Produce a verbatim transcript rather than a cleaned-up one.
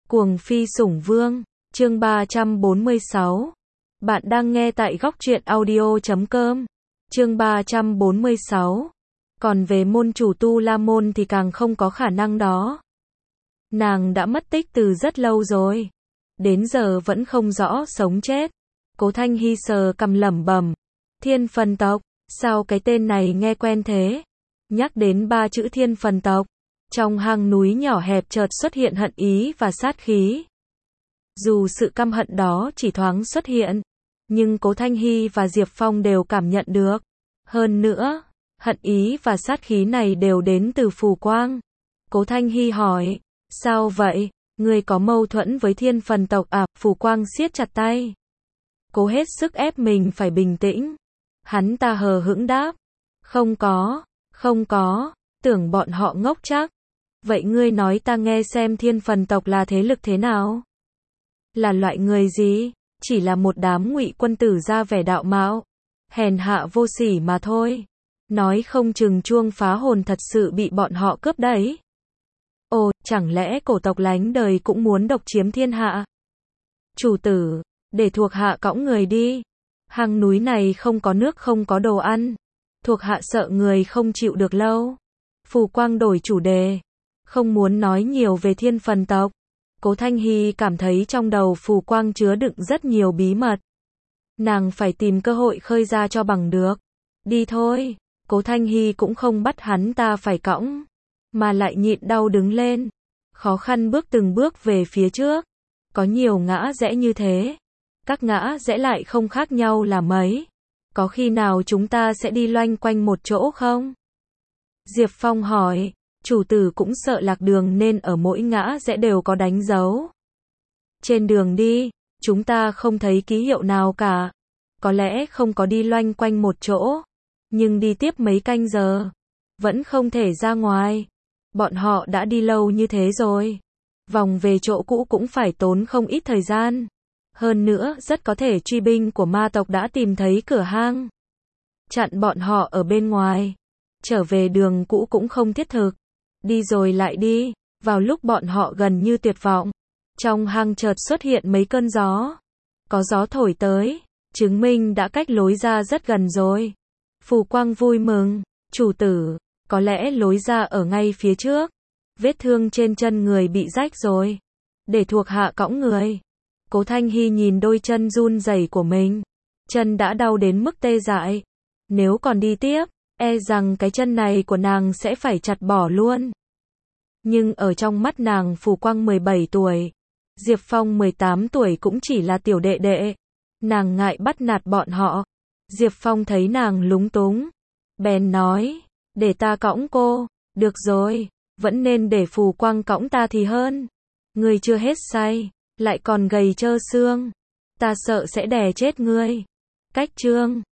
Cuồng phi sủng vương, chương ba trăm bốn mươi sáu. Bạn đang nghe tại góc truyện audio chấm com. Chương ba trăm bốn mươi sáu. Còn về môn chủ Tu La môn thì càng không có khả năng đó. Nàng đã mất tích từ rất lâu rồi. Đến giờ vẫn không rõ sống chết. Cố Thanh Hy sờ cằm lẩm bẩm. Thiên Phần tộc, sao cái tên này nghe quen thế? Nhắc đến ba chữ Thiên Phần tộc, trong hang núi nhỏ hẹp chợt xuất hiện hận ý và sát khí. Dù sự căm hận đó chỉ thoáng xuất hiện, nhưng Cố Thanh Hy và Diệp Phong đều cảm nhận được. Hơn nữa, hận ý và sát khí này đều đến từ Phù Quang. Cố Thanh Hy hỏi, sao vậy? Ngươi có mâu thuẫn với Thiên Phần tộc à? Phù Quang siết chặt tay. Cố hết sức ép mình phải bình tĩnh. Hắn ta hờ hững đáp, không có, không có, tưởng bọn họ ngốc chắc. Vậy ngươi nói ta nghe xem Thiên Phần tộc là thế lực thế nào? Là loại người gì? Chỉ là một đám ngụy quân tử ra vẻ đạo mạo, hèn hạ vô sỉ mà thôi. Nói không chừng chuông phá hồn thật sự bị bọn họ cướp đấy. Ồ, chẳng lẽ cổ tộc lánh đời cũng muốn độc chiếm thiên hạ? Chủ tử, để thuộc hạ cõng người đi. Hang núi này không có nước không có đồ ăn. Thuộc hạ sợ người không chịu được lâu. Phù Quang đổi chủ đề. Không muốn nói nhiều về Thiên Phần tộc. Cố Thanh Hy cảm thấy trong đầu Phù Quang chứa đựng rất nhiều bí mật. Nàng phải tìm cơ hội khơi ra cho bằng được. Đi thôi. Cố Thanh Hy cũng không bắt hắn ta phải cõng, mà lại nhịn đau đứng lên. Khó khăn bước từng bước về phía trước. Có nhiều ngã rẽ như thế. Các ngã rẽ lại không khác nhau là mấy. Có khi nào chúng ta sẽ đi loanh quanh một chỗ không? Diệp Phong hỏi. Chủ tử cũng sợ lạc đường nên ở mỗi ngã rẽ đều có đánh dấu. Trên đường đi, chúng ta không thấy ký hiệu nào cả. Có lẽ không có đi loanh quanh một chỗ, nhưng đi tiếp mấy canh giờ, vẫn không thể ra ngoài. Bọn họ đã đi lâu như thế rồi. Vòng về chỗ cũ cũng phải tốn không ít thời gian. Hơn nữa, rất có thể truy binh của ma tộc đã tìm thấy cửa hang, chặn bọn họ ở bên ngoài. Trở về đường cũ cũng không thiết thực. Đi rồi lại đi. Vào lúc bọn họ gần như tuyệt vọng, trong hang chợt xuất hiện mấy cơn gió. Có gió thổi tới, chứng minh đã cách lối ra rất gần rồi. Phù Quang vui mừng, chủ tử, có lẽ lối ra ở ngay phía trước. Vết thương trên chân người bị rách rồi. Để thuộc hạ cõng người. Cố Thanh Hy nhìn đôi chân run rẩy của mình. Chân đã đau đến mức tê dại. Nếu còn đi tiếp, e rằng cái chân này của nàng sẽ phải chặt bỏ luôn. Nhưng ở trong mắt nàng Phù Quang mười bảy tuổi, Diệp Phong mười tám tuổi cũng chỉ là tiểu đệ đệ. Nàng ngại bắt nạt bọn họ. Diệp Phong thấy nàng lúng túng, bèn nói, để ta cõng cô. Được rồi, vẫn nên để Phù Quang cõng ta thì hơn. Ngươi chưa hết say, lại còn gầy trơ xương. Ta sợ sẽ đè chết ngươi. Cách chương